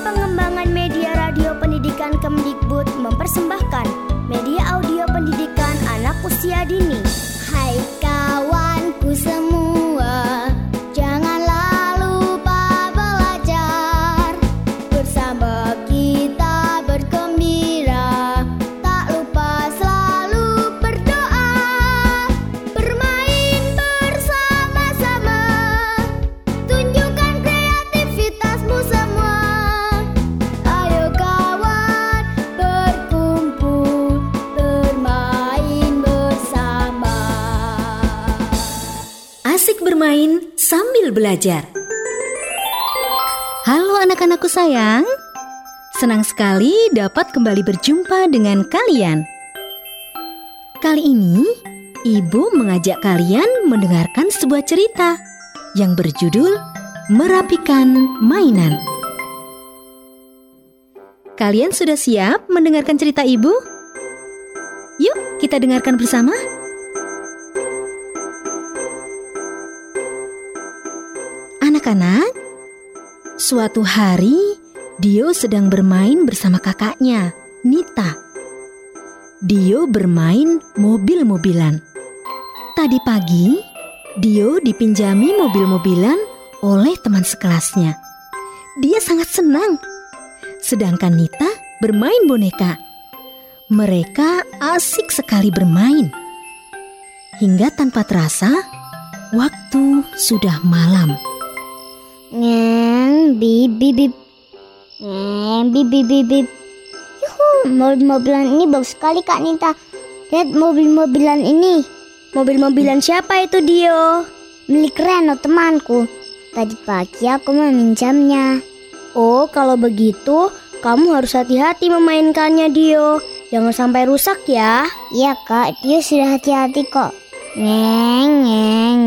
Pengembangan Media Radio Pendidikan Kemdikbud mempersembahkan media audio pendidikan anak usia dini. Hai kawanku semua, janganlah lupa belajar. Bersama kita bergembira, tak lupa selalu berdoa. Bermain bersama-sama, tunjukkan kreativitasmu semua. Ayo kawan, berkumpul, bermain bersama. Asik bermain sambil belajar. Halo anak-anakku sayang, senang sekali dapat kembali berjumpa dengan kalian. Kali ini, Ibu mengajak kalian mendengarkan sebuah cerita yang berjudul Merapikan Mainan. Kalian sudah siap mendengarkan cerita Ibu? Yuk kita dengarkan bersama. Anak-anak, suatu hari Dio sedang bermain bersama kakaknya, Nita. Dio bermain mobil-mobilan. Tadi pagi, Dio dipinjami mobil-mobilan oleh teman sekelasnya. Dia sangat senang. Sedangkan Nita bermain boneka. Mereka asik sekali bermain. Hingga tanpa terasa, waktu sudah malam. Ngeng, bip bip bip. Ngeng, bip bip bip bip. Yuhu, mobil-mobilan ini bagus sekali Kak Nita. Lihat mobil-mobilan ini. Mobil-mobilan siapa itu, Dio? Milik Reno temanku. Tadi pagi aku meminjamnya. Oh, kalau begitu kamu harus hati-hati memainkannya, Dio. Jangan sampai rusak ya. Iya Kak, dia sudah hati-hati kok. Ngeng, ngeng,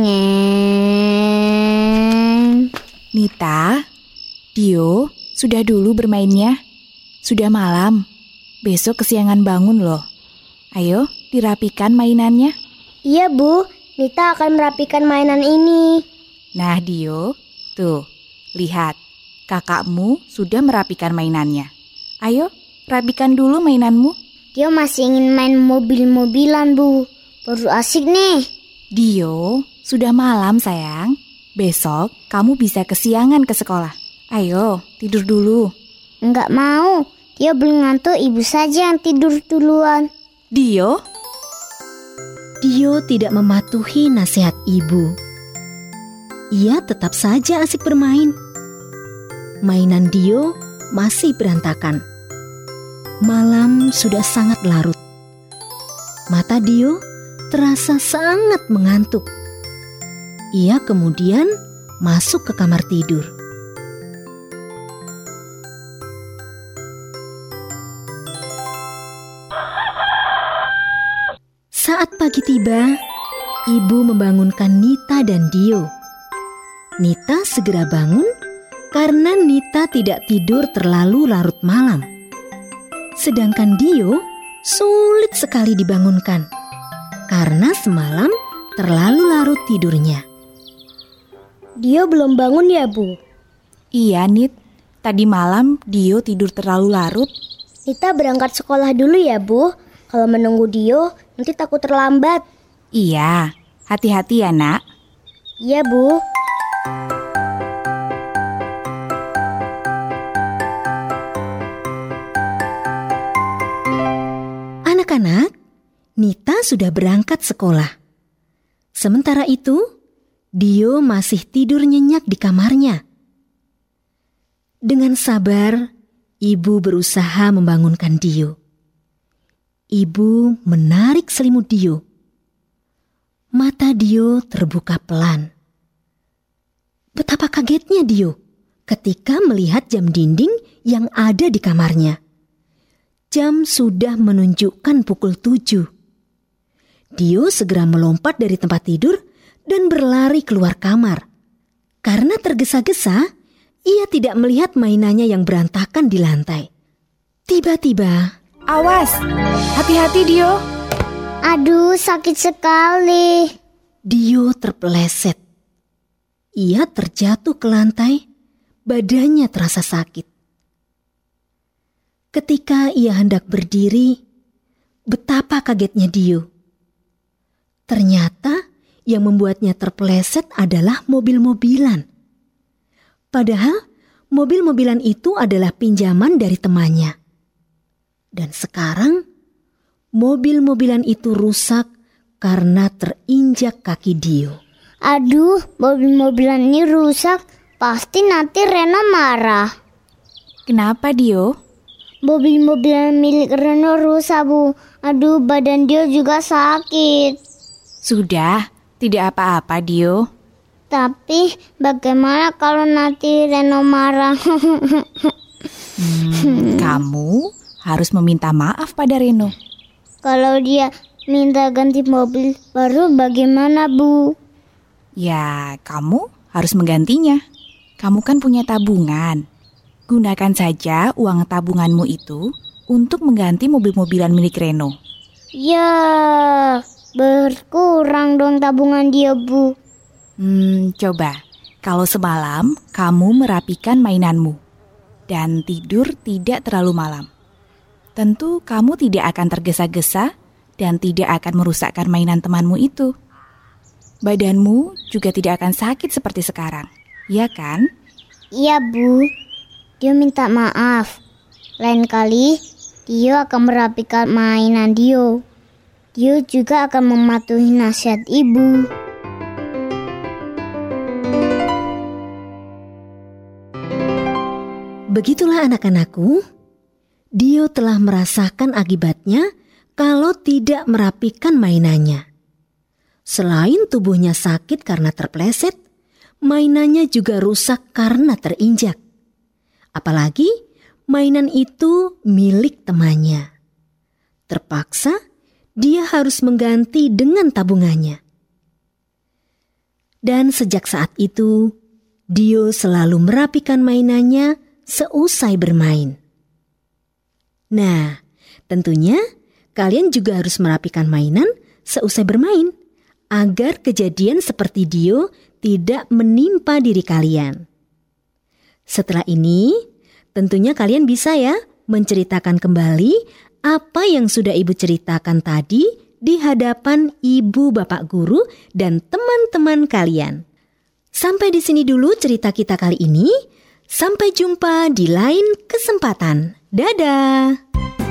ngeng. Nita, Dio, sudah dulu bermainnya. Sudah malam, besok kesiangan bangun loh. Ayo, dirapikan mainannya. Iya, Bu. Nita akan merapikan mainan ini. Nah, Dio, tuh, lihat. Kakakmu sudah merapikan mainannya. Ayo, rapikan dulu mainanmu. Dia masih ingin main mobil-mobilan, Bu. Baru asik nih. Dio, sudah malam sayang. Besok kamu bisa kesiangan ke sekolah. Ayo, tidur dulu. Enggak mau. Dia belum ngantuk, ibu saja yang tidur duluan. Dio? Dio tidak mematuhi nasihat ibu. Ia tetap saja asik bermain. Mainan Dio masih berantakan. Malam sudah sangat larut. Mata Dio terasa sangat mengantuk. Ia kemudian masuk ke kamar tidur. Saat pagi tiba, ibu membangunkan Nita dan Dio. Nita segera bangun karena Nita tidak tidur terlalu larut malam. Sedangkan Dio sulit sekali dibangunkan karena semalam terlalu larut tidurnya. Dio belum bangun ya, Bu? Iya, Nit. Tadi malam Dio tidur terlalu larut. Nita berangkat sekolah dulu ya, Bu. Kalau menunggu Dio, nanti takut terlambat. Iya, hati-hati ya, Nak. Iya, Bu. Anak-anak, Nita sudah berangkat sekolah. Sementara itu, Dio masih tidur nyenyak di kamarnya. Dengan sabar, ibu berusaha membangunkan Dio. Ibu menarik selimut Dio. Mata Dio terbuka pelan. Betapa kagetnya Dio ketika melihat jam dinding yang ada di kamarnya. Jam sudah menunjukkan pukul 7. Dio segera melompat dari tempat tidur dan berlari keluar kamar. Karena tergesa-gesa, ia tidak melihat mainannya yang berantakan di lantai. Tiba-tiba, awas, hati-hati Dio. Aduh, sakit sekali. Dio terpeleset. Ia terjatuh ke lantai, badannya terasa sakit. Ketika ia hendak berdiri, betapa kagetnya Dio. Ternyata yang membuatnya terpeleset adalah mobil-mobilan. Padahal mobil-mobilan itu adalah pinjaman dari temannya. Dan sekarang mobil-mobilan itu rusak karena terinjak kaki Dio. Aduh, mobil-mobilan ini rusak. Pasti nanti Reno marah. Kenapa, Dio? Mobil-mobilan milik Reno rusak, Bu. Aduh, badan Dio juga sakit. Sudah, tidak apa-apa, Dio. Tapi bagaimana kalau nanti Reno marah? Kamu harus meminta maaf pada Reno. Kalau dia minta ganti mobil baru bagaimana, Bu? Ya, kamu harus menggantinya. Kamu kan punya tabungan. Gunakan saja uang tabunganmu itu untuk mengganti mobil-mobilan milik Reno. Ya, berkurang dong tabungan dia, Bu. Coba, kalau semalam kamu merapikan mainanmu dan tidur tidak terlalu malam, tentu kamu tidak akan tergesa-gesa dan tidak akan merusakkan mainan temanmu itu. Badanmu juga tidak akan sakit seperti sekarang, ya kan? Iya, Bu. Dia minta maaf. Lain kali, dia akan merapikan mainan dia. Dia juga akan mematuhi nasihat Ibu. Begitulah anak-anakku, Dio telah merasakan akibatnya kalau tidak merapikan mainannya. Selain tubuhnya sakit karena terpeleset, mainannya juga rusak karena terinjak. Apalagi mainan itu milik temannya. Terpaksa dia harus mengganti dengan tabungannya. Dan sejak saat itu, Dio selalu merapikan mainannya seusai bermain. Nah, tentunya kalian juga harus merapikan mainan seusai bermain agar kejadian seperti Dio tidak menimpa diri kalian. Setelah ini, tentunya kalian bisa ya menceritakan kembali apa yang sudah Ibu ceritakan tadi di hadapan Ibu, Bapak Guru, dan teman-teman kalian. Sampai di sini dulu cerita kita kali ini. Sampai jumpa di lain kesempatan. Dadah!